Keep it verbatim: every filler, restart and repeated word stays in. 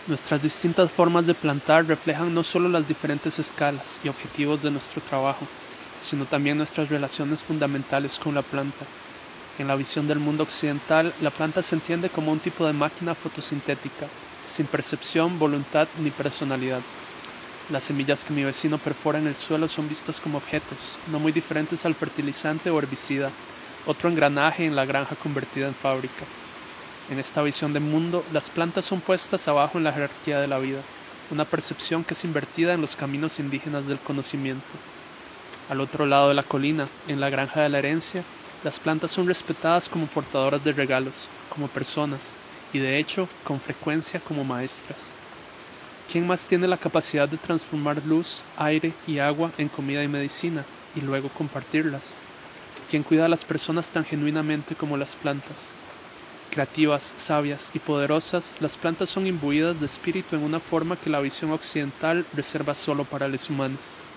Nuestras distintas formas de plantar reflejan no solo las diferentes escalas y objetivos de nuestro trabajo, sino también nuestras relaciones fundamentales con la planta. En la visión del mundo occidental, la planta se entiende como un tipo de máquina fotosintética, sin percepción, voluntad ni personalidad. Las semillas que mi vecino perfora en el suelo son vistas como objetos, no muy diferentes al fertilizante o herbicida, otro engranaje en la granja convertida en fábrica. En esta visión del mundo, las plantas son puestas abajo en la jerarquía de la vida, una percepción que es invertida en los caminos indígenas del conocimiento. Al otro lado de la colina, en la granja de la herencia, las plantas son respetadas como portadoras de regalos, como personas, y de hecho, con frecuencia como maestras. ¿Quién más tiene la capacidad de transformar luz, aire y agua en comida y medicina, y luego compartirlas? ¿Quién cuida a las personas tan genuinamente como las plantas? Creativas, sabias y poderosas, las plantas son imbuidas de espíritu en una forma que la visión occidental reserva solo para los humanos.